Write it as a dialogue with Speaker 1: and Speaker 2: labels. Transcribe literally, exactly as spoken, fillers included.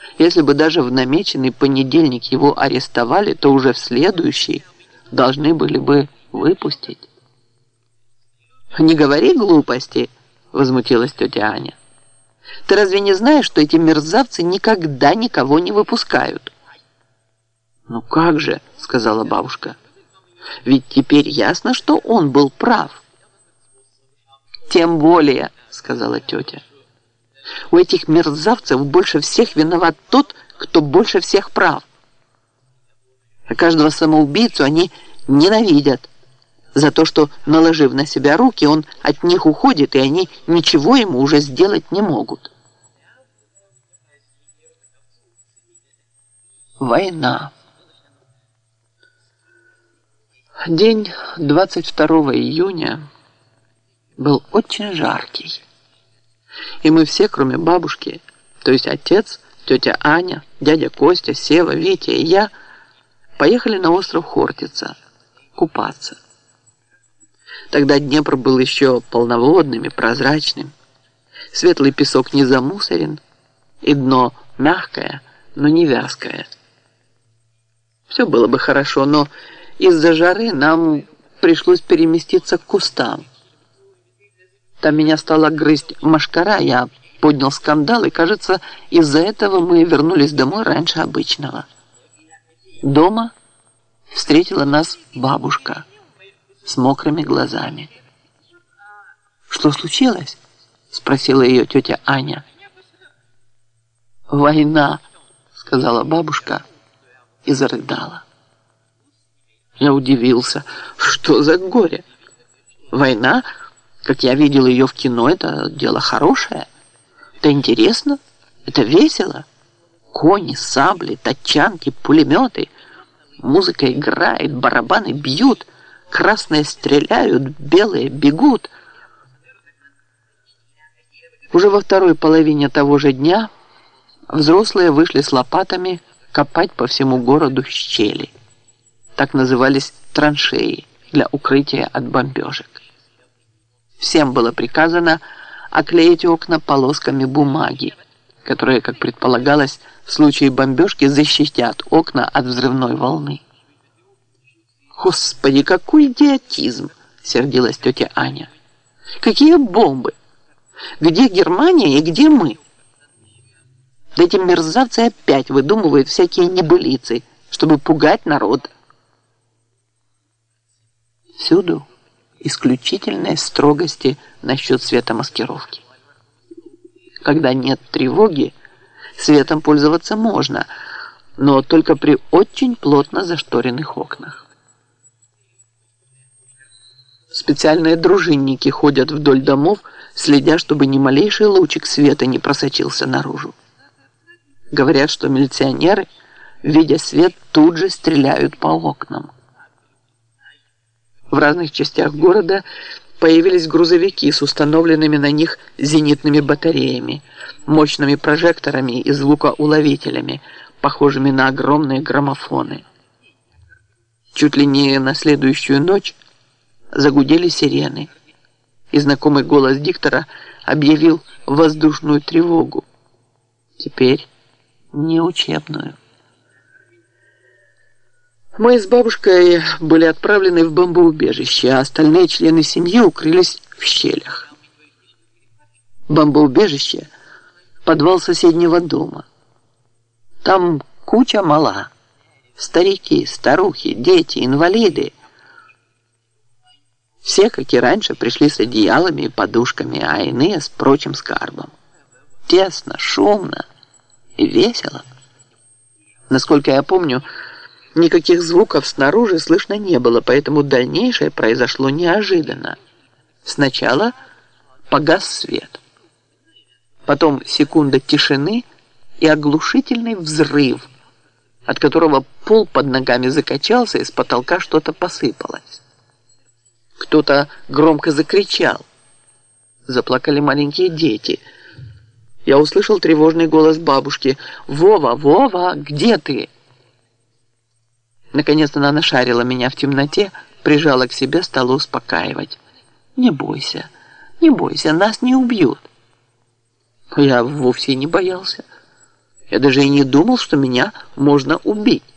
Speaker 1: Если бы даже в намеченный понедельник его арестовали, то уже в следующий должны были бы выпустить. «Не говори глупости», — возмутилась тетя Аня. «Ты разве не знаешь, что эти мерзавцы никогда никого не выпускают?» «Ну как же», — сказала бабушка, — «ведь теперь ясно, что он был прав». «Тем более», — сказала тетя, — «у этих мерзавцев больше всех виноват тот, кто больше всех прав. А каждого самоубийцу они ненавидят за то, что, наложив на себя руки, он от них уходит, и они ничего ему уже сделать не могут». Война. День двадцать второго июня был очень жаркий. И мы все, кроме бабушки, то есть отец, тетя Аня, дядя Костя, Сева, Витя и я, поехали на остров Хортица купаться. Тогда Днепр был еще полноводным и прозрачным. Светлый песок не замусорен, и дно мягкое, но не вязкое. Все было бы хорошо, но из-за жары нам пришлось переместиться к кустам. Там меня стала грызть мошкара, я поднял скандал, и, кажется, из-за этого мы вернулись домой раньше обычного. Дома встретила нас бабушка с мокрыми глазами. «Что случилось?» — спросила ее тетя Аня. «Война», — сказала бабушка и зарыдала. Я удивился. Что за горе? Война, как я видел ее в кино, это дело хорошее. Это интересно, это весело. Кони, сабли, тачанки, пулеметы. Музыка играет, барабаны бьют, красные стреляют, белые бегут. Уже во второй половине того же дня взрослые вышли с лопатами копать по всему городу щели. Так назывались траншеи для укрытия от бомбежек. Всем было приказано оклеить окна полосками бумаги, которые, как предполагалось, в случае бомбежки защитят окна от взрывной волны. «Господи, какой идиотизм!» — сердилась тетя Аня. «Какие бомбы? Где Германия и где мы? Да эти мерзавцы опять выдумывают всякие небылицы, чтобы пугать народ». Всюду исключительной строгости насчет светомаскировки. Когда нет тревоги, светом пользоваться можно, но только при очень плотно зашторенных окнах. Специальные дружинники ходят вдоль домов, следя, чтобы ни малейший лучик света не просочился наружу. Говорят, что милиционеры, видя свет, тут же стреляют по окнам. В разных частях города появились грузовики с установленными на них зенитными батареями, мощными прожекторами и звукоуловителями, похожими на огромные граммофоны. Чуть ли не на следующую ночь загудели сирены, и знакомый голос диктора объявил воздушную тревогу. Теперь не учебную. Мы с бабушкой были отправлены в бомбоубежище, а остальные члены семьи укрылись в щелях. Бомбоубежище – подвал соседнего дома. Там куча мала. Старики, старухи, дети, инвалиды. Все, как и раньше, пришли с одеялами и подушками, а иные с прочим скарбом. Тесно, шумно и весело. Насколько я помню, никаких звуков снаружи слышно не было, поэтому дальнейшее произошло неожиданно. Сначала погас свет. Потом секунда тишины и оглушительный взрыв, от которого пол под ногами закачался, и с потолка что-то посыпалось. Кто-то громко закричал. Заплакали маленькие дети. Я услышал тревожный голос бабушки. «Вова, Вова, где ты?» Наконец она нашарила меня в темноте, прижала к себе, стала успокаивать. «Не бойся, не бойся, нас не убьют». Я вовсе не боялся. Я даже и не думал, что меня можно убить.